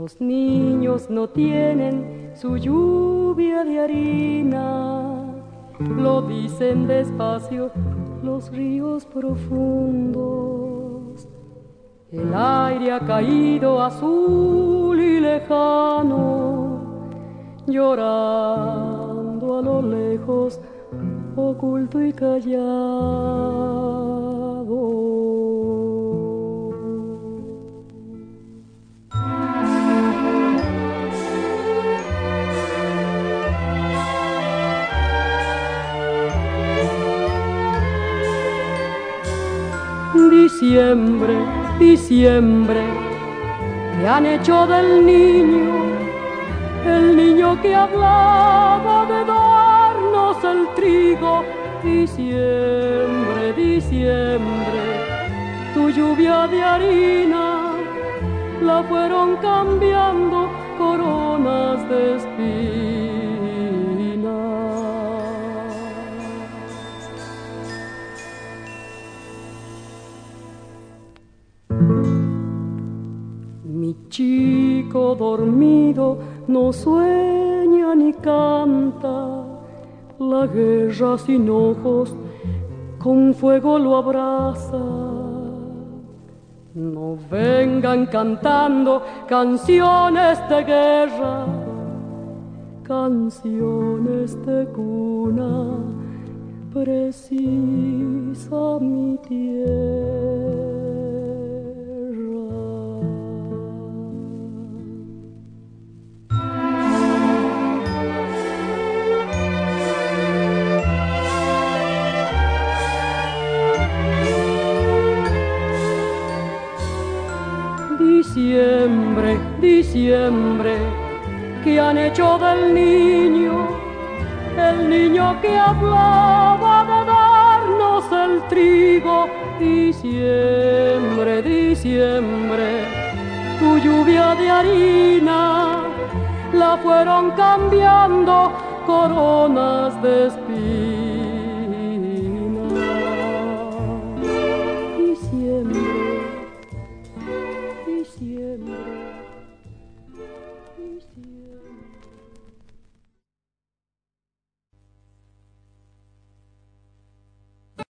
Los niños no tienen su lluvia de harina, lo dicen despacio los ríos profundos. El aire ha caído azul y lejano, llorando a lo lejos, oculto y callado. Diciembre, diciembre, ¿qué han hecho del niño? El niño que hablaba de darnos el trigo. Diciembre, diciembre, tu lluvia de harina la fueron cambiando coronas de espinas. Mi chico dormido no sueña ni canta, la guerra sin ojos con fuego lo abraza. No vengan cantando canciones de guerra, canciones de cuna, precisa mi tierra. Diciembre, diciembre, ¿qué han hecho del niño? El niño que hablaba de darnos el trigo. Diciembre, diciembre, tu lluvia de harina la fueron cambiando coronas de espinas.